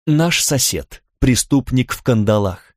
Наш сосед, преступник в кандалах.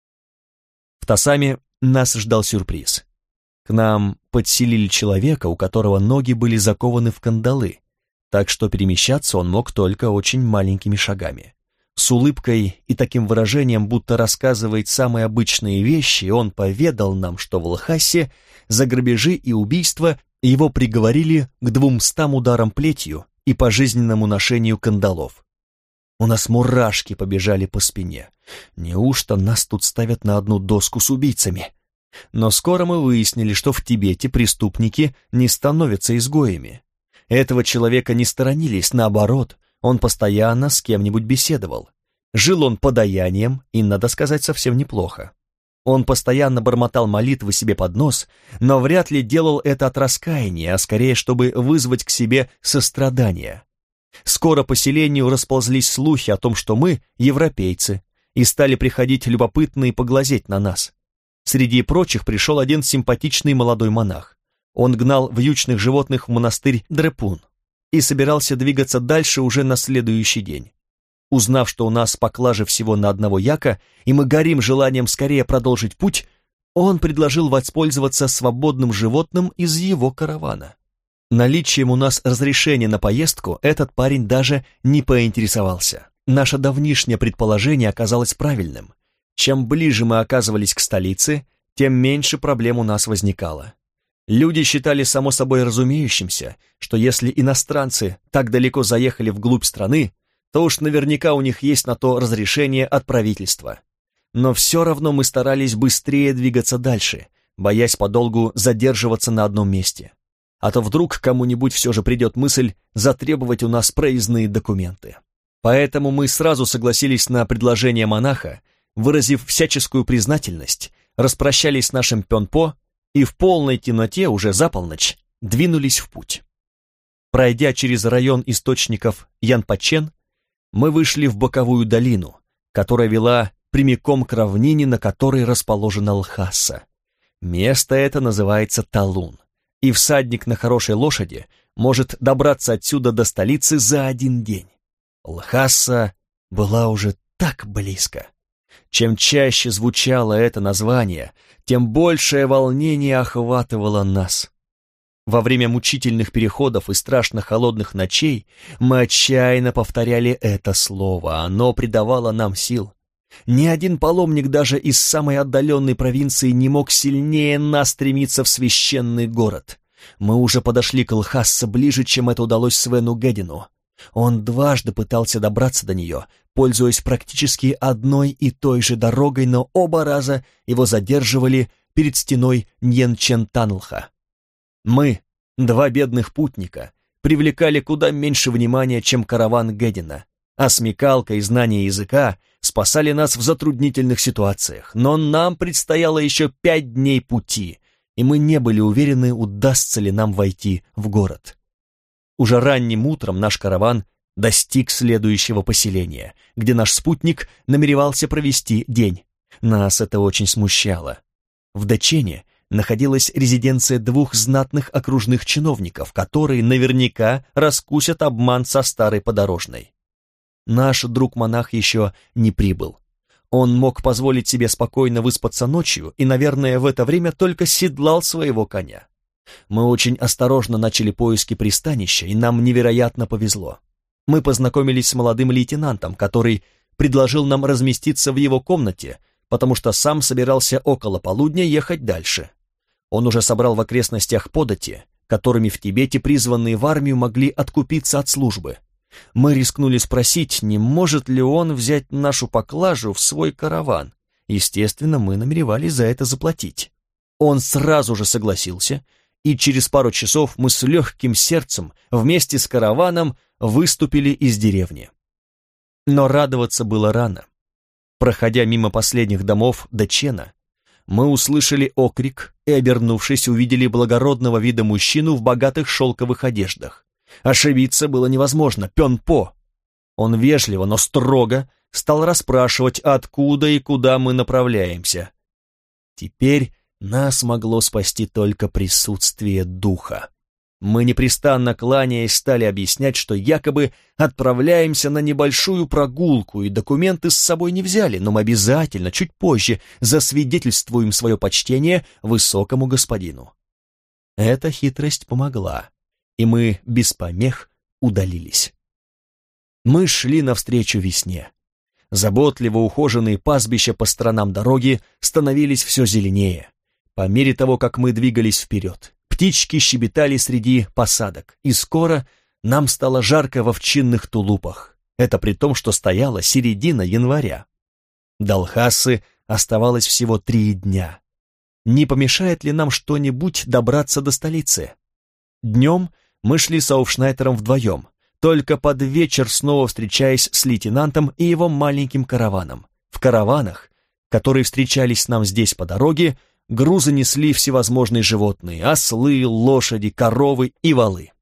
В Тасаме нас ждал сюрприз. К нам подселили человека, у которого ноги были закованы в кандалы, так что перемещаться он мог только очень маленькими шагами. С улыбкой и таким выражением, будто рассказывает самые обычные вещи, он поведал нам, что в Лхасе за грабежи и убийства его приговорили к 200 ударам плетью и пожизненному ношению кандалов. У нас мурашки побежали по спине. Неужто нас тут ставят на одну доску с убийцами? Но скоро мы выяснили, что в Тибете преступники не становятся изгоями. Этого человека не сторонились, наоборот, он постоянно с кем-нибудь беседовал. Жил он подаянием, и, надо сказать, совсем неплохо. Он постоянно бормотал молитвы себе под нос, но вряд ли делал это от раскаяния, а скорее, чтобы вызвать к себе сострадание. Скоро по селению расползлись слухи о том, что мы европейцы, и стали приходить любопытные поглазеть на нас. Среди прочих пришел один симпатичный молодой монах. Он гнал вьючных животных в монастырь Дрепун и собирался двигаться дальше уже на следующий день. Узнав, что у нас поклажа всего на одного яка, и мы горим желанием скорее продолжить путь, он предложил воспользоваться свободным животным из его каравана. Наличием у нас разрешения на поездку этот парень даже не поинтересовался. Наше давнишнее предположение оказалось правильным. Чем ближе мы оказывались к столице, тем меньше проблем у нас возникало. Люди считали само собой разумеющимся, что если иностранцы так далеко заехали вглубь страны, то уж наверняка у них есть на то разрешение от правительства. Но все равно мы старались быстрее двигаться дальше, боясь подолгу задерживаться на одном месте. А то вдруг кому-нибудь все же придет мысль затребовать у нас проездные документы. Поэтому мы сразу согласились на предложение монаха, выразив всяческую признательность, распрощались с нашим Пёнпо и в полной темноте, уже за полночь, двинулись в путь. Пройдя через район источников Янпачен, мы вышли в боковую долину, которая вела прямиком к равнине, на которой расположена Лхаса. Место это называется Талун, и всадник на хорошей лошади может добраться отсюда до столицы за один день. Лхаса была уже так близко. Чем чаще звучало это название, тем большее волнение охватывало нас. Во время мучительных переходов и страшно холодных ночей мы отчаянно повторяли это слово, оно придавало нам сил. Ни один паломник даже из самой отдаленной провинции не мог сильнее нас стремиться в священный город. Мы уже подошли к Лхассе ближе, чем это удалось Свену Гедину. Он дважды пытался добраться до нее, пользуясь практически одной и той же дорогой, но оба раза его задерживали перед стеной Ньенчен-Танлха. Мы, два бедных путника, привлекали куда меньше внимания, чем караван Гедина, а смекалка и знание языка спасали нас в затруднительных ситуациях, но нам предстояло еще 5 дней пути, и мы не были уверены, удастся ли нам войти в город. Уже ранним утром наш караван достиг следующего поселения, где наш спутник намеревался провести день. Нас это очень смущало. В Дачене находилась резиденция 2 знатных окружных чиновников, которые наверняка раскусят обман со старой подорожной. Наш друг-монах еще не прибыл. Он мог позволить себе спокойно выспаться ночью и, наверное, в это время только седлал своего коня. Мы очень осторожно начали поиски пристанища, и нам невероятно повезло. Мы познакомились с молодым лейтенантом, который предложил нам разместиться в его комнате, потому что сам собирался около полудня ехать дальше. Он уже собрал в окрестностях подати, которыми в Тибете призванные в армию могли откупиться от службы. Мы рискнули спросить, не может ли он взять нашу поклажу в свой караван. Естественно, мы намеревались за это заплатить. Он сразу же согласился, и через пару часов мы с легким сердцем вместе с караваном выступили из деревни. Но радоваться было рано. Проходя мимо последних домов Дачена, мы услышали окрик и, обернувшись, увидели благородного вида мужчину в богатых шелковых одеждах. Ошибиться было невозможно, Пёнпо. Он вежливо, но строго стал расспрашивать, откуда и куда мы направляемся. Теперь нас могло спасти только присутствие духа. Мы непрестанно кланяясь стали объяснять, что якобы отправляемся на небольшую прогулку и документы с собой не взяли, но мы обязательно чуть позже засвидетельствуем свое почтение высокому господину. Эта хитрость помогла, и мы без помех удалились. Мы шли навстречу весне. Заботливо ухоженные пастбища по сторонам дороги становились все зеленее. По мере того, как мы двигались вперед, птички щебетали среди посадок, и скоро нам стало жарко в овчинных тулупах. Это при том, что стояла середина января. До Лхасы оставалось всего 3 дня. Не помешает ли нам что-нибудь добраться до столицы? Днем мы шли с Ауфшнайтером вдвоем, только под вечер снова встречаясь с лейтенантом и его маленьким караваном. В караванах, которые встречались нам здесь по дороге, грузы несли всевозможные животные: ослы, лошади, коровы и волы.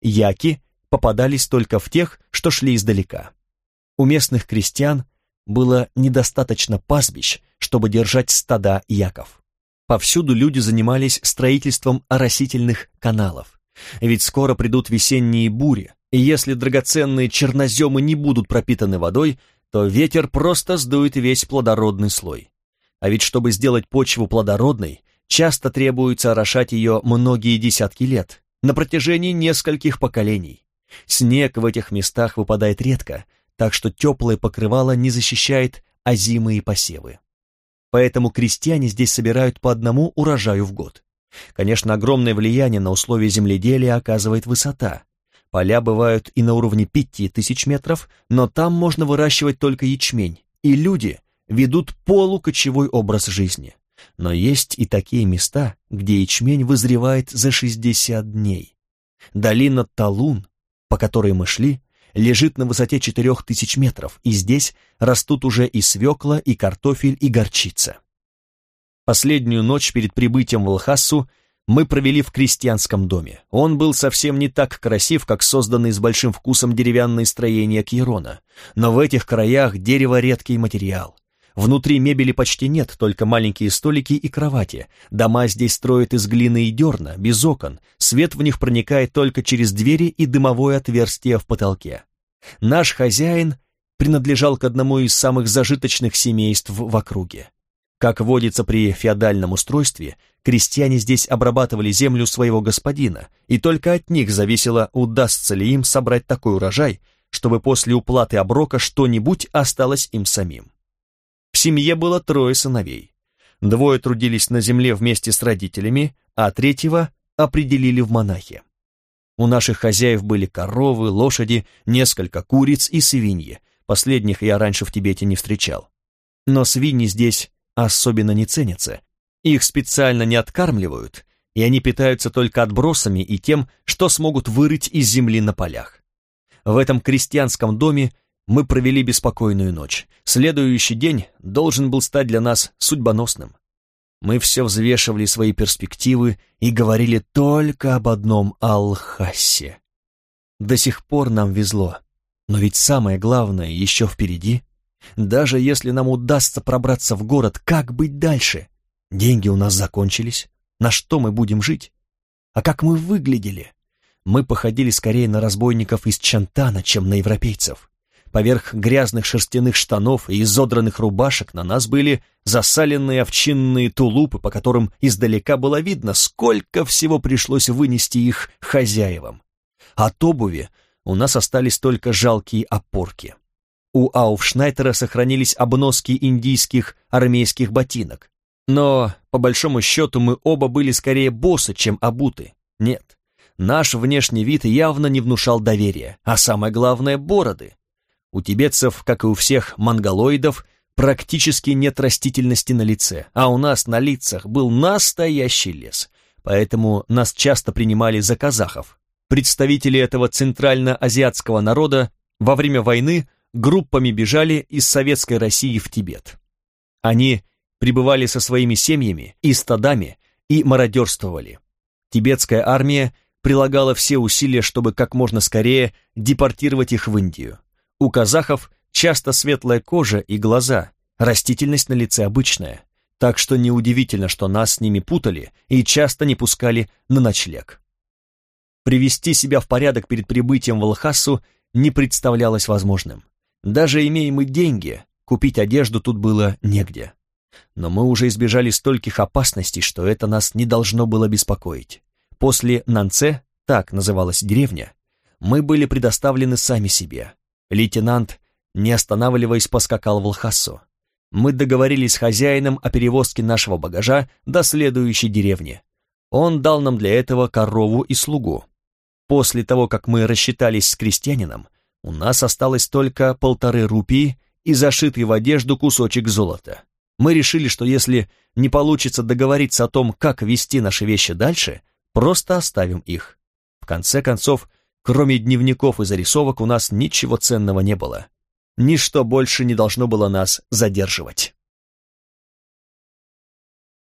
Яки попадались только в тех, что шли издалека. У местных крестьян было недостаточно пастбищ, чтобы держать стада яков. Повсюду люди занимались строительством оросительных каналов. Ведь скоро придут весенние бури, и если драгоценные черноземы не будут пропитаны водой, то ветер просто сдует весь плодородный слой. А ведь чтобы сделать почву плодородной, часто требуется орошать ее многие десятки лет, на протяжении нескольких поколений. Снег в этих местах выпадает редко, так что теплое покрывало не защищает озимые посевы. Поэтому крестьяне здесь собирают по одному урожаю в год. Конечно, огромное влияние на условия земледелия оказывает высота. Поля бывают и на уровне 5000 метров, но там можно выращивать только ячмень, и люди ведут полукочевой образ жизни. Но есть и такие места, где ячмень вызревает за 60 дней. Долина Талун, по которой мы шли, лежит на высоте 4000 метров, и здесь растут уже и свекла, и картофель, и горчица. Последнюю ночь перед прибытием в Лхасу мы провели в крестьянском доме. Он был совсем не так красив, как созданные с большим вкусом деревянные строения Кьерона, но в этих краях дерево редкий материал. Внутри мебели почти нет, только маленькие столики и кровати. Дома здесь строят из глины и дерна, без окон. Свет в них проникает только через двери и дымовое отверстие в потолке. Наш хозяин принадлежал к одному из самых зажиточных семейств в округе. Как водится при феодальном устройстве, крестьяне здесь обрабатывали землю своего господина, и только от них зависело, удастся ли им собрать такой урожай, чтобы после уплаты оброка что-нибудь осталось им самим. В семье было 3 сыновей. 2 трудились на земле вместе с родителями, а 3-го определили в монахи. У наших хозяев были коровы, лошади, несколько куриц и свиньи. Последних я раньше в Тибете не встречал. Но свиньи здесь особенно не ценятся. Их специально не откармливают, и они питаются только отбросами и тем, что смогут вырыть из земли на полях. В этом крестьянском доме мы провели беспокойную ночь. Следующий день должен был стать для нас судьбоносным. Мы все взвешивали свои перспективы и говорили только об одном — Лхасе. До сих пор нам везло, но ведь самое главное еще впереди. Даже если нам удастся пробраться в город, как быть дальше? Деньги у нас закончились. На что мы будем жить? А как мы выглядели? Мы походили скорее на разбойников из Чантана, чем на европейцев. Поверх грязных шерстяных штанов и изодранных рубашек на нас были засаленные овчинные тулупы, по которым издалека было видно, сколько всего пришлось вынести их хозяевам. От обуви у нас остались только жалкие опорки. У Ауфшнайтера сохранились обноски индийских армейских ботинок. Но, по большому счету, мы оба были скорее босы, чем обуты. Нет, наш внешний вид явно не внушал доверия, а самое главное — бороды. У тибетцев, как и у всех монголоидов, практически нет растительности на лице, а у нас на лицах был настоящий лес, поэтому нас часто принимали за казахов. Представители этого центральноазиатского народа во время войны группами бежали из Советской России в Тибет. Они прибывали со своими семьями и стадами и мародерствовали. Тибетская армия прилагала все усилия, чтобы как можно скорее депортировать их в Индию. У казахов часто светлая кожа и глаза, растительность на лице обычная, так что неудивительно, что нас с ними путали и часто не пускали на ночлег. Привести себя в порядок перед прибытием в Лхасу не представлялось возможным. Даже имея мы деньги, купить одежду тут было негде. Но мы уже избежали стольких опасностей, что это нас не должно было беспокоить. После Нанце, так называлась деревня, мы были предоставлены сами себе. Лейтенант, не останавливаясь, поскакал в Лхасу. Мы договорились с хозяином о перевозке нашего багажа до следующей деревни. Он дал нам для этого корову и слугу. После того, как мы рассчитались с крестьянином, у нас осталось только 1,5 рупии и зашитый в одежду кусочек золота. Мы решили, что если не получится договориться о том, как везти наши вещи дальше, просто оставим их. В конце концов, кроме дневников и зарисовок, у нас ничего ценного не было. Ничто больше не должно было нас задерживать.